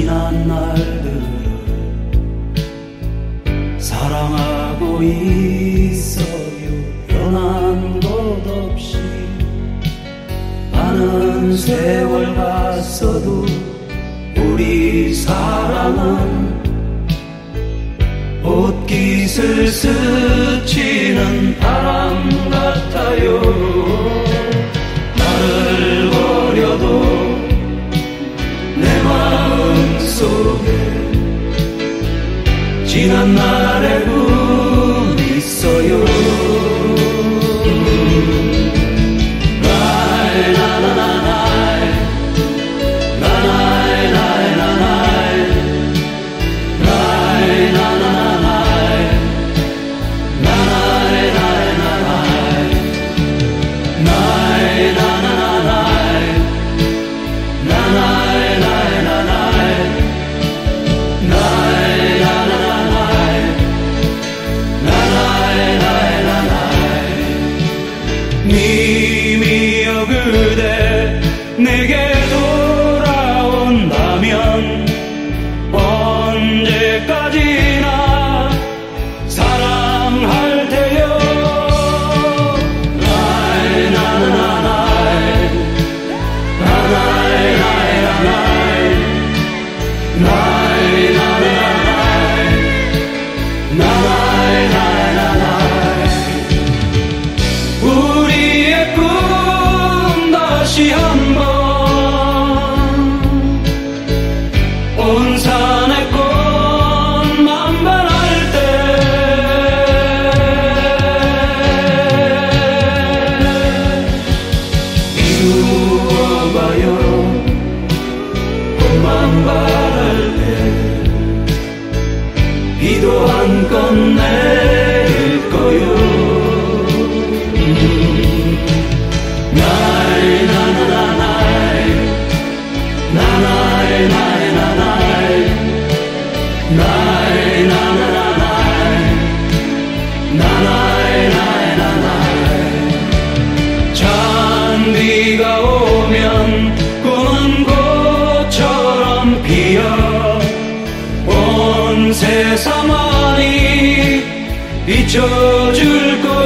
지난 날들을 사랑하고 있어요. 변한 것 없이 많은 세월 갔어도 우리 사랑은 옷깃을 스치는 바람 같아요. 나를 버려도 내 마음 속에 지난 날의 꿈 있어요. 님이여 그대 내게 돌아온다면 언제까지나 사랑할 테요. 나의 나나나나의 나나의 나의 나나의 나의 나나나나의 나나의 나의 나나의 우리의 꿈 다시 한번 온 산의 꽃만 변할 때 이루어가요. 꽃만 바랄 때 비도 한껏 내릴 거요. 찬비가 오면 꿈은 꽃처럼 피어 온 세상만이 비춰줄 것